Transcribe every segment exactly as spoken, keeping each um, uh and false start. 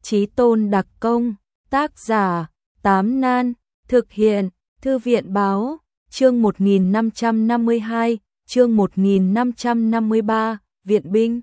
Chí tôn đặc công, tác giả, Tám Nan, thực hiện, Thư viện báo, chương một nghìn năm trăm năm mươi hai, chương một nghìn năm trăm năm mươi ba, viện binh.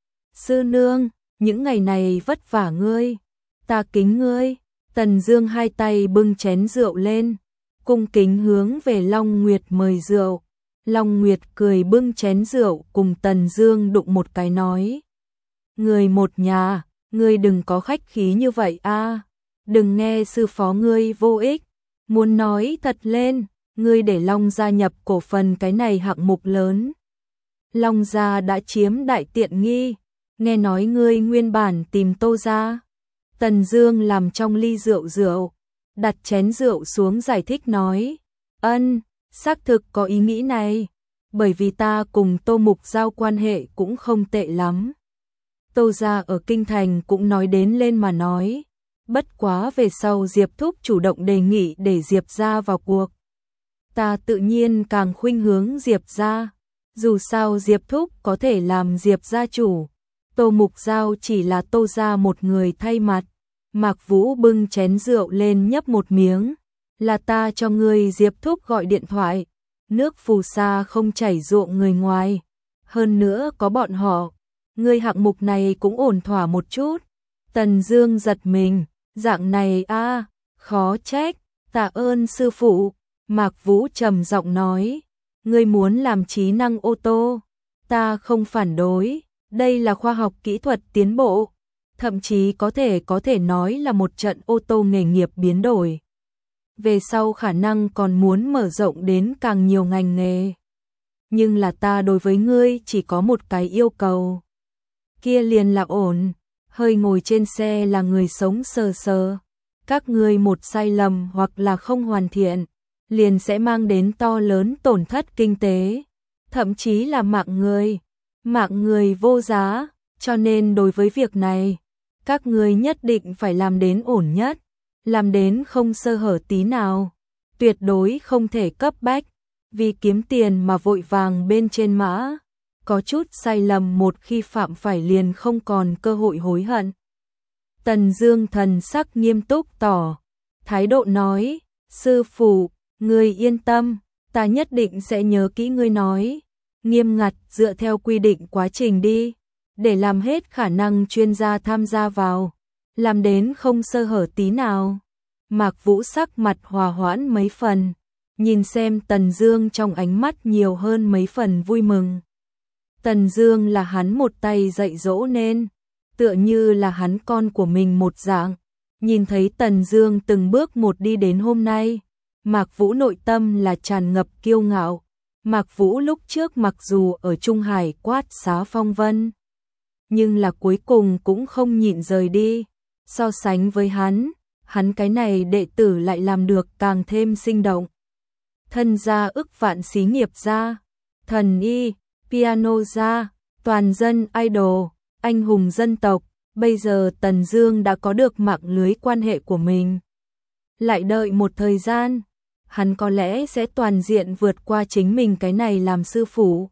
Sư nương, những ngày này vất vả ngươi, ta kính ngươi. Tần Dương hai tay bưng chén rượu lên, cung kính hướng về Long Nguyệt mời rượu. Long Nguyệt cười bưng chén rượu cùng Tần Dương đụng một cái nói: "Người một nhà, ngươi đừng có khách khí như vậy a, đừng nghe sư phó ngươi vô ích, muốn nói thật lên, ngươi để Long gia nhập cổ phần cái này hạng mục lớn. Long gia đã chiếm đại tiện nghi, nghe nói ngươi nguyên bản tìm Tô gia." Tần Dương làm trong ly rượu rượu, đặt chén rượu xuống giải thích nói: "Ân, xác thực có ý nghĩ này, bởi vì ta cùng Tô Mục Giao quan hệ cũng không tệ lắm. Tô gia ở kinh thành cũng nói đến lên mà nói, bất quá về sau Diệp thúc chủ động đề nghị để Diệp gia vào cuộc. Ta tự nhiên càng khuynh hướng Diệp gia, dù sao Diệp thúc có thể làm Diệp gia chủ, Tô Mục Giao chỉ là Tô gia một người thay mặt." Mạc Vũ bưng chén rượu lên nhấp một miếng: "Là ta cho ngươi Diệp thúc gọi điện thoại, nước phù sa không chảy ruộng người ngoài, hơn nữa có bọn họ, ngươi hạng mục này cũng ổn thỏa một chút." Tần Dương giật mình, dạng này a, khó trách, tạ ơn sư phụ. Mạc Vũ trầm giọng nói: "Ngươi muốn làm trí năng ô tô, ta không phản đối, đây là khoa học kỹ thuật tiến bộ, thậm chí có thể có thể nói là một trận ô tô nghề nghiệp biến đổi. Về sau khả năng còn muốn mở rộng đến càng nhiều ngành nghề. Nhưng là ta đối với ngươi chỉ có một cái yêu cầu. Kia liền là ổn, hơi ngồi trên xe là người sống sờ sờ. Các ngươi một sai lầm hoặc là không hoàn thiện, liền sẽ mang đến to lớn tổn thất kinh tế, thậm chí là mạng người. Mạng người vô giá, cho nên đối với việc này, các ngươi nhất định phải làm đến ổn nhất, làm đến không sơ hở tí nào, tuyệt đối không thể cấp bách, vì kiếm tiền mà vội vàng bên trên mã, có chút sai lầm một khi phạm phải liền không còn cơ hội hối hận." Tần Dương thần sắc nghiêm túc tỏ thái độ nói: "Sư phụ, ngươi yên tâm, ta nhất định sẽ nhớ kỹ ngươi nói, nghiêm ngặt dựa theo quy định quá trình đi, để làm hết khả năng chuyên gia tham gia vào, làm đến không sơ hở tí nào." Mạc Vũ sắc mặt hòa hoãn mấy phần, nhìn xem Tần Dương trong ánh mắt nhiều hơn mấy phần vui mừng. Tần Dương là hắn một tay dạy dỗ nên, tựa như là hắn con của mình một dạng. Nhìn thấy Tần Dương từng bước một đi đến hôm nay, Mạc Vũ nội tâm là tràn ngập kiêu ngạo. Mạc Vũ lúc trước mặc dù ở Trung Hải quát xá phong vân, nhưng là cuối cùng cũng không nhịn rời đi. So sánh với hắn, hắn cái này đệ tử lại làm được càng thêm sinh động. Thân gia ức vạn xí nghiệp gia, thần y, piano gia, toàn dân idol, anh hùng dân tộc, bây giờ Tần Dương đã có được mạng lưới quan hệ của mình. Lại đợi một thời gian, hắn có lẽ sẽ toàn diện vượt qua chính mình cái này làm sư phụ.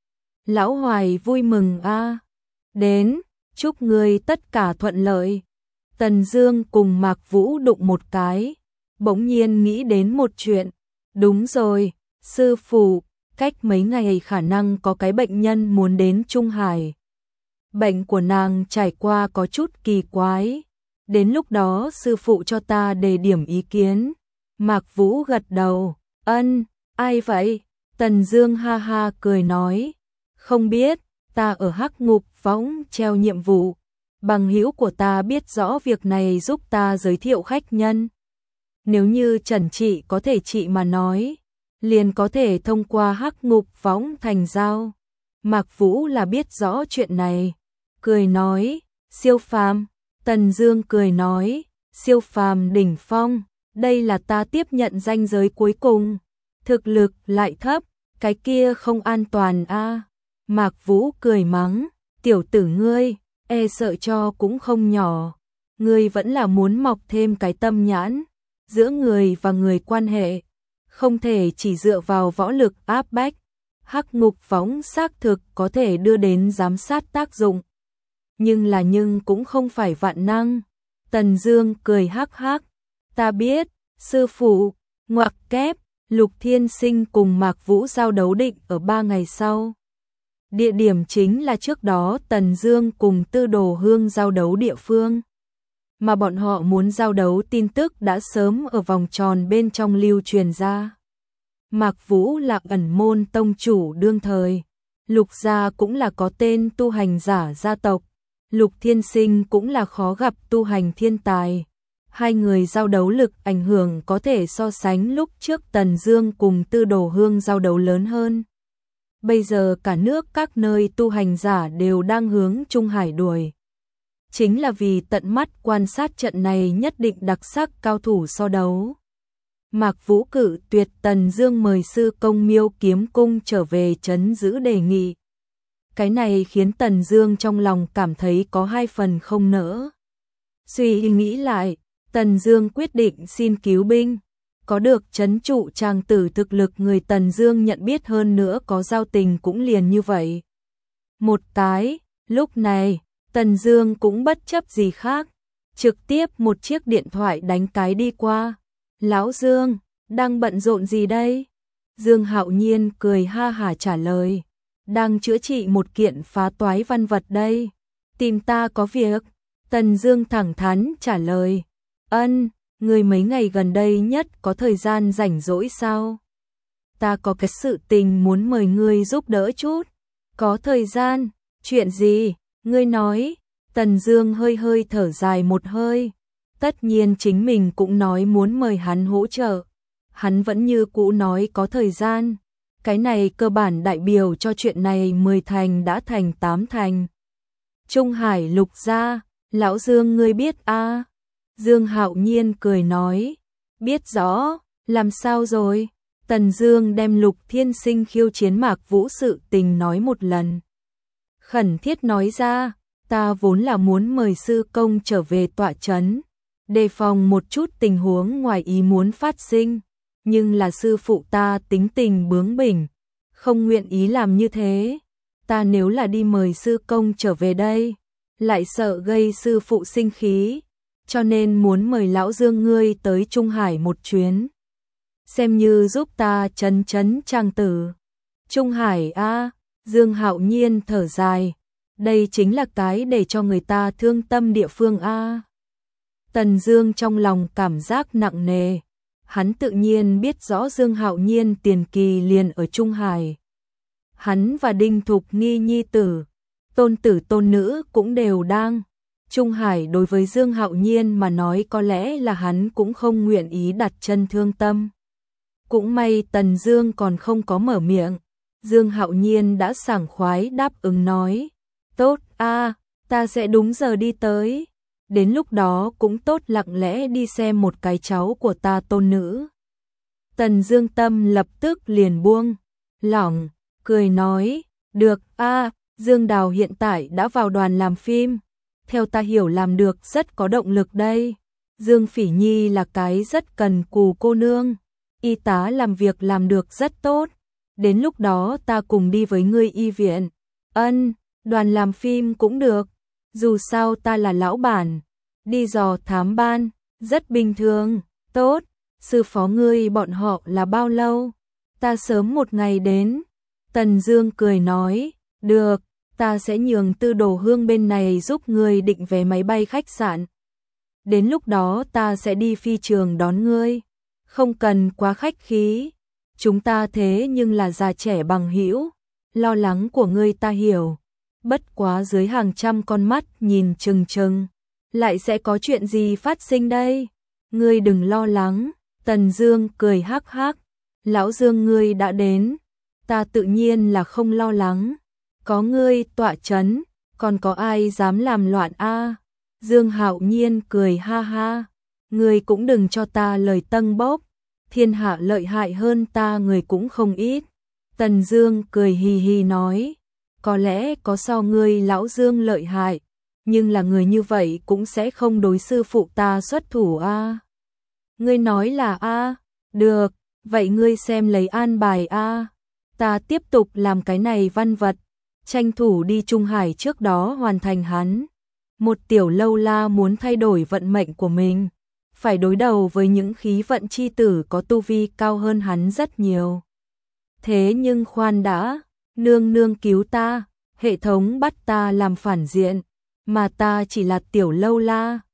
Lão Hoài vui mừng a, đến, chúc ngươi tất cả thuận lợi. Tần Dương cùng Mạc Vũ đụng một cái, bỗng nhiên nghĩ đến một chuyện. Đúng rồi, sư phụ, cách mấy ngày khả năng có cái bệnh nhân muốn đến Trung Hải. Bệnh của nàng trải qua có chút kỳ quái, đến lúc đó sư phụ cho ta đề điểm ý kiến. Mạc Vũ gật đầu, ân, ai vậy? Tần Dương ha ha cười nói, không biết, ta ở Hắc Ngục Võng treo nhiệm vụ, bằng hữu của ta biết rõ việc này giúp ta giới thiệu khách nhân. Nếu như Trần Trị có thể trị mà nói, liền có thể thông qua Hắc Ngục Võng thành giao. Mạc Vũ là biết rõ chuyện này, cười nói, siêu phàm. Tần Dương cười nói, siêu phàm đỉnh phong, đây là ta tiếp nhận ranh giới cuối cùng. Thực lực lại thấp, cái kia không an toàn a. Mạc Vũ cười mắng, tiểu tử ngươi, e sợ cho cũng không nhỏ. Ngươi vẫn là muốn mọc thêm cái tâm nhãn, giữa người và người quan hệ, không thể chỉ dựa vào võ lực áp bách. Hắc Ngục Võng xác thực có thể đưa đến giám sát tác dụng, nhưng là nhưng cũng không phải vạn năng. Tần Dương cười hắc hắc, ta biết, sư phụ, ngoặc kép, Lục Thiên Sinh cùng Mạc Vũ giao đấu định ở ba ngày sau. Địa điểm chính là trước đó Tần Dương cùng Tư Đồ Hương giao đấu địa phương. Mà bọn họ muốn giao đấu tin tức đã sớm ở vòng tròn bên trong lưu truyền ra. Mạc Vũ là ẩn môn tông chủ đương thời, Lục gia cũng là có tên tu hành giả gia tộc, Lục Thiên Sinh cũng là khó gặp tu hành thiên tài. Hai người giao đấu lực ảnh hưởng có thể so sánh lúc trước Tần Dương cùng Tư Đồ Hương giao đấu lớn hơn. Bây giờ cả nước các nơi tu hành giả đều đang hướng Trung Hải đuổi. Chính là vì tận mắt quan sát trận này nhất định đặc sắc cao thủ so đấu. Mạc Vũ cự tuyệt Tần Dương mời sư công Miêu Kiếm Cung trở về trấn giữ đề nghị. Cái này khiến Tần Dương trong lòng cảm thấy có hai phần không nỡ. Suy nghĩ lại, Tần Dương quyết định xin cứu binh. Có được trấn trụ tràng tử thực lực người Tần Dương nhận biết hơn nữa có giao tình cũng liền như vậy. Một cái, lúc này, Tần Dương cũng bất chấp gì khác, trực tiếp một chiếc điện thoại đánh cái đi qua. Lão Dương, đang bận rộn gì đây? Dương Hạo Nhiên cười ha hả trả lời. Đang chữa trị một kiện phá toái văn vật đây. Tìm ta có việc. Tần Dương thẳng thắn trả lời. Ân, người mấy ngày gần đây nhất có thời gian rảnh rỗi sao? Ta có cái sự tình muốn mời ngươi giúp đỡ chút. Có thời gian, chuyện gì? Ngươi nói. Tần Dương hơi hơi thở dài một hơi. Tất nhiên chính mình cũng nói muốn mời hắn hỗ trợ. Hắn vẫn như cũ nói có thời gian. Cái này cơ bản đại biểu cho chuyện này mười thành đã thành tám thành. Trung Hải Lục gia, lão Dương ngươi biết a? À? Dương Hạo Nhiên cười nói, biết rõ, làm sao rồi? Tần Dương đem Lục Thiên Sinh khiêu chiến Mạc Vũ sự tình nói một lần. Khẩn thiết nói ra, ta vốn là muốn mời sư công trở về tọa trấn, đề phòng một chút tình huống ngoài ý muốn phát sinh, nhưng là sư phụ ta tính tình bướng bỉnh, không nguyện ý làm như thế. Ta nếu là đi mời sư công trở về đây, lại sợ gây sư phụ sinh khí, cho nên muốn mời lão Dương ngươi tới Trung Hải một chuyến, xem như giúp ta trấn trấn trang tử. Trung Hải a, à, Dương Hạo Nhiên thở dài, đây chính là cái để cho người ta thương tâm địa phương a. À. Tần Dương trong lòng cảm giác nặng nề, hắn tự nhiên biết rõ Dương Hạo Nhiên tiền kỳ liền ở Trung Hải. Hắn và Đinh Thục Nghi nhi tử, tôn tử tôn nữ cũng đều đang. Trung Hải đối với Dương Hạo Nhiên mà nói có lẽ là hắn cũng không nguyện ý đặt chân thương tâm. Cũng may Tần Dương còn không có mở miệng, Dương Hạo Nhiên đã sảng khoái đáp ứng nói, tốt a, à, ta sẽ đúng giờ đi tới. Đến lúc đó cũng tốt lặng lẽ đi xem một cái cháu của ta tôn nữ. Tần Dương tâm lập tức liền buông lỏng, cười nói, được a, à, Dương Đào hiện tại đã vào đoàn làm phim, theo ta hiểu làm được rất có động lực đây. Dương Phỉ Nhi là cái rất cần cù cô nương, y tá làm việc làm được rất tốt, đến lúc đó ta cùng đi với ngươi y viện. Ân, đoàn làm phim cũng được, dù sao ta là lão bản, đi dò thám ban, rất bình thường. Tốt, sư phó ngươi bọn họ là bao lâu? Ta sớm một ngày đến. Tần Dương cười nói, được, ta sẽ nhường Tư Đồ Hương bên này giúp ngươi định vé máy bay khách sạn. Đến lúc đó ta sẽ đi phi trường đón ngươi, không cần quá khách khí. Chúng ta thế nhưng là già trẻ bằng hữu, lo lắng của ngươi ta hiểu. Bất quá dưới hàng trăm con mắt nhìn chừng chừng, lại sẽ có chuyện gì phát sinh đây? Ngươi đừng lo lắng. Tần Dương cười hắc hắc, lão Dương ngươi đã đến, ta tự nhiên là không lo lắng. Có ngươi tọa trấn, còn có ai dám làm loạn a? À? Dương Hạo Nhiên cười ha ha, ngươi cũng đừng cho ta lời tâng bốc, thiên hạ lợi hại hơn ta người cũng không ít. Tần Dương cười hì hì nói, có lẽ có so ngươi lão Dương lợi hại, nhưng là người như vậy cũng sẽ không đối sư phụ ta xuất thủ a. À? Ngươi nói là a, à? Được, vậy ngươi xem lấy an bài a. À? Ta tiếp tục làm cái này văn vật, tranh thủ đi Trung Hải trước đó hoàn thành hắn. Một tiểu lâu la muốn thay đổi vận mệnh của mình, phải đối đầu với những khí vận chi tử có tu vi cao hơn hắn rất nhiều. Thế nhưng khoan đã, nương nương cứu ta, hệ thống bắt ta làm phản diện, mà ta chỉ là tiểu lâu la.